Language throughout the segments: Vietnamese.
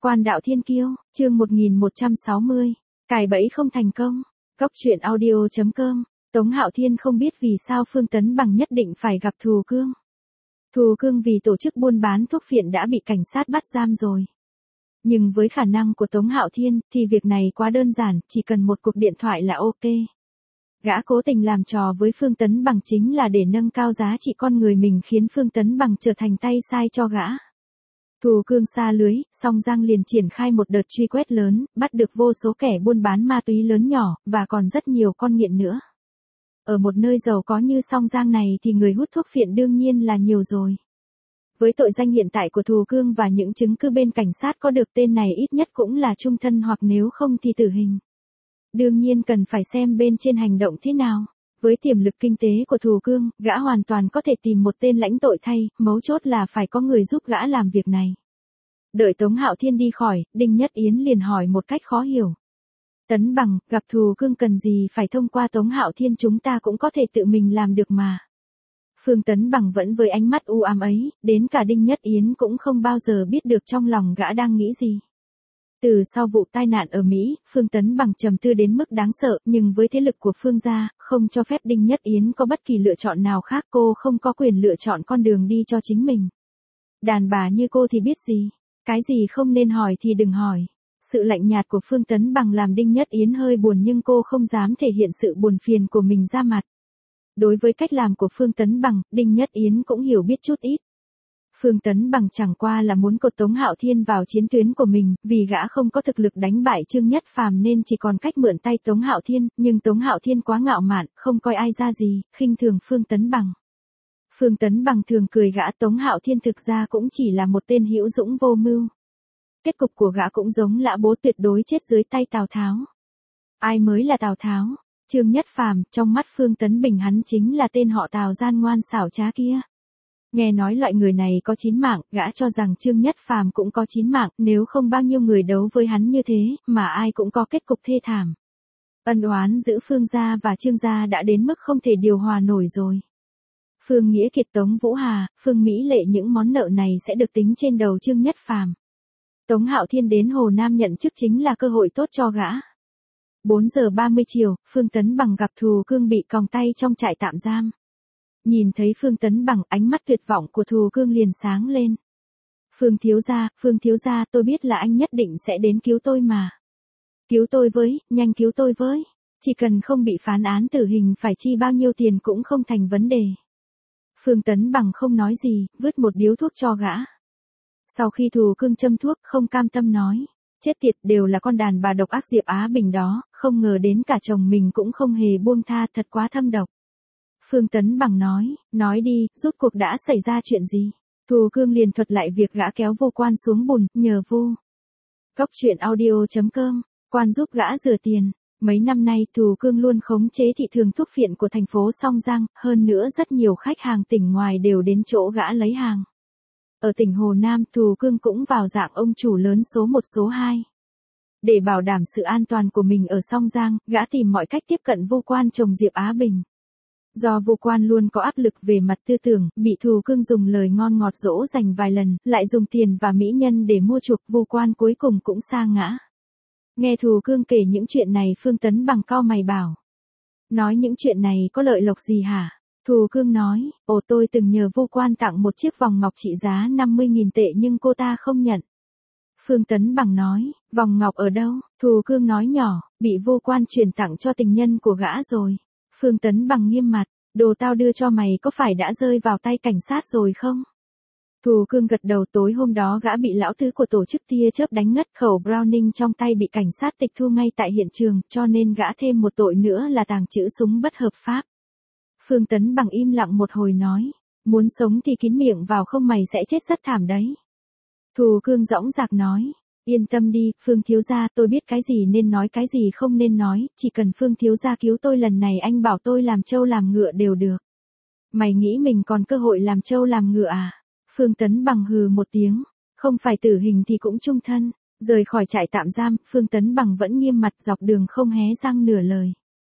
Quan đạo thiên kiêu, chương 1160. Cài bẫy không thành công. Cóc truyện audio.com. Tống Hạo Thiên không biết vì sao Phương Tấn Bằng nhất định phải gặp Thù Cương. Thù Cương vì tổ chức buôn bán thuốc phiện đã bị cảnh sát bắt giam rồi. Nhưng với khả năng của Tống Hạo Thiên thì việc này quá đơn giản, chỉ cần một cuộc điện thoại là ok. Gã cố tình làm trò với Phương Tấn Bằng chính là để nâng cao giá trị con người mình, khiến Phương Tấn Bằng trở thành tay sai cho gã. Thù Cương sa lưới, Song Giang liền triển khai một đợt truy quét lớn, bắt được vô số kẻ buôn bán ma túy lớn nhỏ, và còn rất nhiều con nghiện nữa. Ở một nơi giàu có như Song Giang này thì người hút thuốc phiện đương nhiên là nhiều rồi. Với tội danh hiện tại của Thù Cương và những chứng cứ bên cảnh sát có được, tên này ít nhất cũng là chung thân hoặc nếu không thì tử hình. Đương nhiên cần phải xem bên trên hành động thế nào. Với tiềm lực kinh tế của Thù Cương, gã hoàn toàn có thể tìm một tên lãnh tội thay, mấu chốt là phải có người giúp gã làm việc này. Đợi Tống Hạo Thiên đi khỏi, Đinh Nhất Yến liền hỏi một cách khó hiểu. Tấn Bằng, gặp Thù Cương cần gì phải thông qua Tống Hạo Thiên, chúng ta cũng có thể tự mình làm được mà. Phương Tấn Bằng vẫn với ánh mắt u ám ấy, đến cả Đinh Nhất Yến cũng không bao giờ biết được trong lòng gã đang nghĩ gì. Từ sau vụ tai nạn ở Mỹ, Phương Tấn Bằng trầm tư đến mức đáng sợ, nhưng với thế lực của Phương gia, không cho phép Đinh Nhất Yến có bất kỳ lựa chọn nào khác, cô không có quyền lựa chọn con đường đi cho chính mình. Đàn bà như cô thì biết gì, cái gì không nên hỏi thì đừng hỏi. Sự lạnh nhạt của Phương Tấn Bằng làm Đinh Nhất Yến hơi buồn, nhưng cô không dám thể hiện sự buồn phiền của mình ra mặt. Đối với cách làm của Phương Tấn Bằng, Đinh Nhất Yến cũng hiểu biết chút ít. Phương Tấn Bằng chẳng qua là muốn cột Tống Hạo Thiên vào chiến tuyến của mình, vì gã không có thực lực đánh bại Trương Nhất Phàm nên chỉ còn cách mượn tay Tống Hạo Thiên, nhưng Tống Hạo Thiên quá ngạo mạn, không coi ai ra gì, khinh thường Phương Tấn Bằng. Phương Tấn Bằng thường cười gã, Tống Hạo Thiên thực ra cũng chỉ là một tên hữu dũng vô mưu. Kết cục của gã cũng giống Lã Bố, tuyệt đối chết dưới tay Tào Tháo. Ai mới là Tào Tháo? Trương Nhất Phàm, trong mắt Phương Tấn Bình hắn chính là tên họ Tào gian ngoan xảo trá kia. Nghe nói loại người này có 9 mạng, gã cho rằng Trương Nhất Phàm cũng có 9 mạng, nếu không bao nhiêu người đấu với hắn như thế, mà ai cũng có kết cục thê thảm. Ân oán giữa Phương gia và Trương gia đã đến mức không thể điều hòa nổi rồi. Phương Nghĩa Kiệt, Tống Vũ Hà, Phương Mỹ Lệ, những món nợ này sẽ được tính trên đầu Trương Nhất Phàm. Tống Hạo Thiên đến Hồ Nam nhận chức chính là cơ hội tốt cho gã. 4 giờ 30 chiều, Phương Tấn Bằng gặp Thù Cương bị còng tay trong trại tạm giam. Nhìn thấy Phương Tấn Bằng, ánh mắt tuyệt vọng của Thù Cương liền sáng lên. Phương thiếu gia, tôi biết là anh nhất định sẽ đến cứu tôi mà. Cứu tôi với, nhanh cứu tôi với. Chỉ cần không bị phán án tử hình, phải chi bao nhiêu tiền cũng không thành vấn đề. Phương Tấn Bằng không nói gì, vứt một điếu thuốc cho gã. Sau khi Thù Cương châm thuốc, không cam tâm nói. Chết tiệt, đều là con đàn bà độc ác Diệp Á Bình đó, không ngờ đến cả chồng mình cũng không hề buông tha, thật quá thâm độc. Phương Tấn Bằng nói đi, rốt cuộc đã xảy ra chuyện gì? Thù Cương liền thuật lại việc gã kéo Vô Quan xuống bùn, nhờ Vu. Cóc truyện audio.com, Quan giúp gã rửa tiền. Mấy năm nay Thù Cương luôn khống chế thị trường thuốc phiện của thành phố Song Giang, hơn nữa rất nhiều khách hàng tỉnh ngoài đều đến chỗ gã lấy hàng. Ở tỉnh Hồ Nam, Thù Cương cũng vào dạng ông chủ lớn số 1 số 2. Để bảo đảm sự an toàn của mình ở Song Giang, gã tìm mọi cách tiếp cận Vô Quan chồng Diệp Á Bình. Do Vô Quan luôn có áp lực về mặt tư tưởng, bị Thù Cương dùng lời ngon ngọt dỗ dành vài lần, lại dùng tiền và mỹ nhân để mua chuộc, Vô Quan cuối cùng cũng sa ngã. Nghe Thù Cương kể những chuyện này, Phương Tấn Bằng cau mày bảo. Nói những chuyện này có lợi lộc gì hả? Thù Cương nói, tôi từng nhờ Vô Quan tặng một chiếc vòng ngọc trị giá 50.000 tệ nhưng cô ta không nhận. Phương Tấn Bằng nói, vòng ngọc ở đâu? Thù Cương nói nhỏ, bị Vô Quan chuyển tặng cho tình nhân của gã rồi. Phương Tấn Bằng nghiêm mặt, đồ tao đưa cho mày có phải đã rơi vào tay cảnh sát rồi không? Thù Cương gật đầu. Tối hôm đó gã bị lão tứ của tổ chức tia chớp đánh ngất, khẩu Browning trong tay bị cảnh sát tịch thu ngay tại hiện trường, cho nên gã thêm một tội nữa là tàng trữ súng bất hợp pháp. Phương Tấn Bằng im lặng một hồi nói, muốn sống thì kín miệng vào không mày sẽ chết rất thảm đấy. Thù Cương dõng dạc nói, yên tâm đi, Phương thiếu gia, tôi biết cái gì nên nói cái gì không nên nói, chỉ cần Phương thiếu gia cứu tôi lần này, anh bảo tôi làm trâu làm ngựa đều được. Mày nghĩ mình còn cơ hội làm trâu làm ngựa à? Phương Tấn Bằng hừ một tiếng, không phải tử hình thì cũng chung thân. Rời khỏi trại tạm giam, Phương Tấn Bằng vẫn nghiêm mặt, dọc đường không hé răng nửa lời.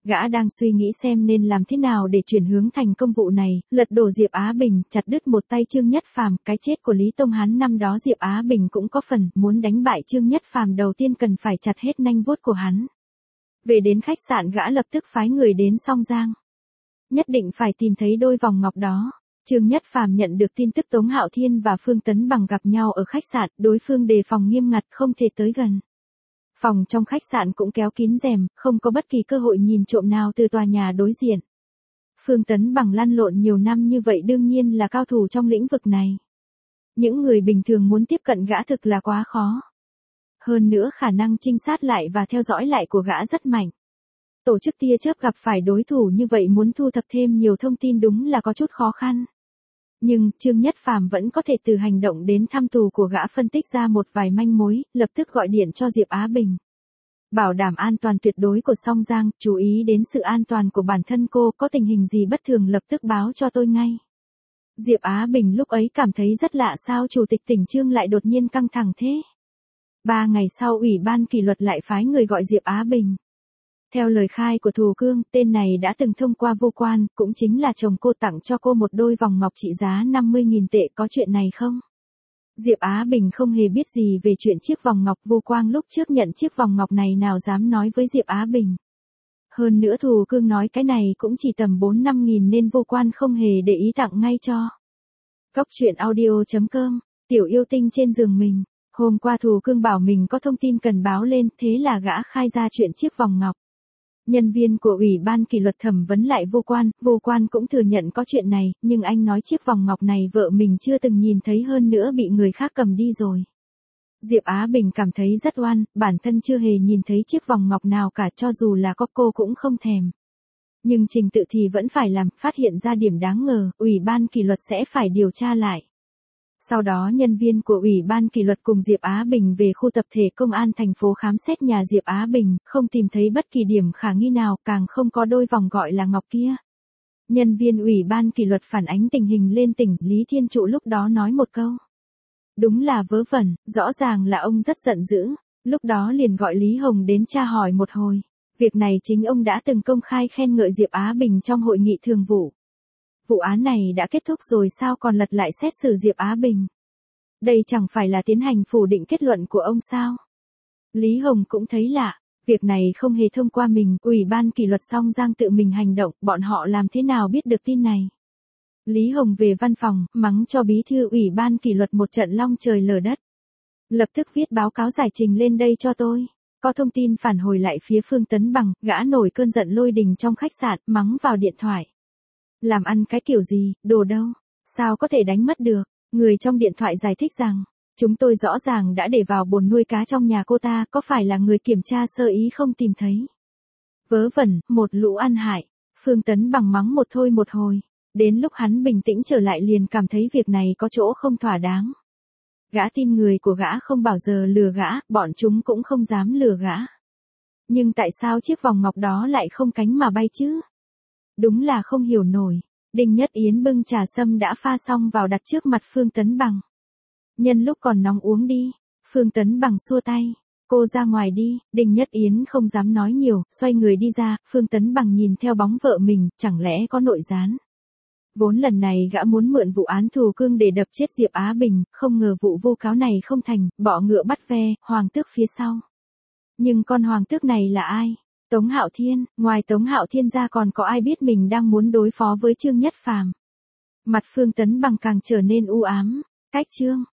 Gã đang suy nghĩ xem nên làm thế nào để chuyển hướng thành công vụ này, lật đổ Diệp Á Bình, chặt đứt một tay Trương Nhất Phàm. Cái chết của Lý Tông Hán năm đó Diệp Á Bình cũng có phần, muốn đánh bại Trương Nhất Phàm đầu tiên cần phải chặt hết nanh vuốt của hắn. Về đến khách sạn gã lập tức phái người đến Song Giang. Nhất định phải tìm thấy đôi vòng ngọc đó. Trương Nhất Phàm nhận được tin tức Tống Hạo Thiên và Phương Tấn Bằng gặp nhau ở khách sạn, đối phương đề phòng nghiêm ngặt không thể tới gần. Phòng trong khách sạn cũng kéo kín rèm, không có bất kỳ cơ hội nhìn trộm nào từ tòa nhà đối diện. Phương Tấn Bằng lăn lộn nhiều năm như vậy đương nhiên là cao thủ trong lĩnh vực này. Những người bình thường muốn tiếp cận gã thực là quá khó. Hơn nữa khả năng trinh sát lại và theo dõi lại của gã rất mạnh. Tổ chức tia chớp gặp phải đối thủ như vậy muốn thu thập thêm nhiều thông tin đúng là có chút khó khăn. Nhưng Trương Nhất Phàm vẫn có thể từ hành động đến thăm tù của gã phân tích ra một vài manh mối, lập tức gọi điện cho Diệp Á Bình. Bảo đảm an toàn tuyệt đối của Song Giang, chú ý đến sự an toàn của bản thân cô, có tình hình gì bất thường lập tức báo cho tôi ngay. Diệp Á Bình lúc ấy cảm thấy rất lạ sao chủ tịch tỉnh Trương lại đột nhiên căng thẳng thế. 3 ngày sau Ủy ban kỷ luật lại phái người gọi Diệp Á Bình. Theo lời khai của Thù Cương, tên này đã từng thông qua Vô Quan, cũng chính là chồng cô tặng cho cô một đôi vòng ngọc trị giá 50.000 tệ, có chuyện này không? Diệp Á Bình không hề biết gì về chuyện chiếc vòng ngọc. Vô Quang lúc trước nhận chiếc vòng ngọc này nào dám nói với Diệp Á Bình. Hơn nữa Thù Cương nói cái này cũng chỉ tầm 4-5 nghìn nên Vô Quan không hề để ý tặng ngay cho. Cóc truyện audio.com, tiểu yêu tinh trên giường mình. Hôm qua Thù Cương bảo mình có thông tin cần báo lên, thế là gã khai ra chuyện chiếc vòng ngọc. Nhân viên của Ủy ban kỷ luật thẩm vấn lại Vô Quan cũng thừa nhận có chuyện này, nhưng anh nói chiếc vòng ngọc này vợ mình chưa từng nhìn thấy, hơn nữa bị người khác cầm đi rồi. Diệp Á Bình cảm thấy rất oan, bản thân chưa hề nhìn thấy chiếc vòng ngọc nào cả, cho dù là có cô cũng không thèm. Nhưng trình tự thì vẫn phải làm, phát hiện ra điểm đáng ngờ, Ủy ban kỷ luật sẽ phải điều tra lại. Sau đó nhân viên của Ủy ban kỷ luật cùng Diệp Á Bình về khu tập thể công an thành phố khám xét nhà Diệp Á Bình, không tìm thấy bất kỳ điểm khả nghi nào, càng không có đôi vòng gọi là ngọc kia. Nhân viên Ủy ban kỷ luật phản ánh tình hình lên tỉnh, Lý Thiên Trụ lúc đó nói một câu. Đúng là vớ vẩn, rõ ràng là ông rất giận dữ, lúc đó liền gọi Lý Hồng đến tra hỏi một hồi. Việc này chính ông đã từng công khai khen ngợi Diệp Á Bình trong hội nghị thường vụ. Vụ án này đã kết thúc rồi sao còn lật lại xét xử Diệp Á Bình? Đây chẳng phải là tiến hành phủ định kết luận của ông sao? Lý Hồng cũng thấy lạ, việc này không hề thông qua mình, Ủy ban kỷ luật Song Giang tự mình hành động, bọn họ làm thế nào biết được tin này? Lý Hồng về văn phòng, mắng cho bí thư Ủy ban kỷ luật một trận long trời lở đất. Lập tức viết báo cáo giải trình lên đây cho tôi. Có thông tin phản hồi lại phía Phương Tấn Bằng, gã nổi cơn giận lôi đình trong khách sạn, mắng vào điện thoại. Làm ăn cái kiểu gì, đồ đâu, sao có thể đánh mất được? Người trong điện thoại giải thích rằng, chúng tôi rõ ràng đã để vào bồn nuôi cá trong nhà cô ta, có phải là người kiểm tra sơ ý không tìm thấy? Vớ vẩn, một lũ ăn hại. Phương Tấn Bằng mắng một thôi một hồi. Đến lúc hắn bình tĩnh trở lại liền cảm thấy việc này có chỗ không thỏa đáng. Gã tin người của gã không bao giờ lừa gã, bọn chúng cũng không dám lừa gã. Nhưng tại sao chiếc vòng ngọc đó lại không cánh mà bay chứ? Đúng là không hiểu nổi. Đinh Nhất Yến bưng trà sâm đã pha xong vào đặt trước mặt Phương Tấn Bằng. Nhân lúc còn nóng uống đi. Phương Tấn Bằng xua tay. Cô ra ngoài đi. Đinh Nhất Yến không dám nói nhiều, xoay người đi ra. Phương Tấn Bằng nhìn theo bóng vợ mình, chẳng lẽ có nội gián? Vốn lần này gã muốn mượn vụ án Thù Cương để đập chết Diệp Á Bình, không ngờ vụ vu cáo này không thành, bọ ngựa bắt ve, hoàng tước phía sau. Nhưng con hoàng tước này là ai? Tống Hạo Thiên, ngoài Tống Hạo Thiên ra còn có ai biết mình đang muốn đối phó với Trương Nhất Phàm? Mặt Phương Tấn Bằng càng trở nên u ám. Cách Trương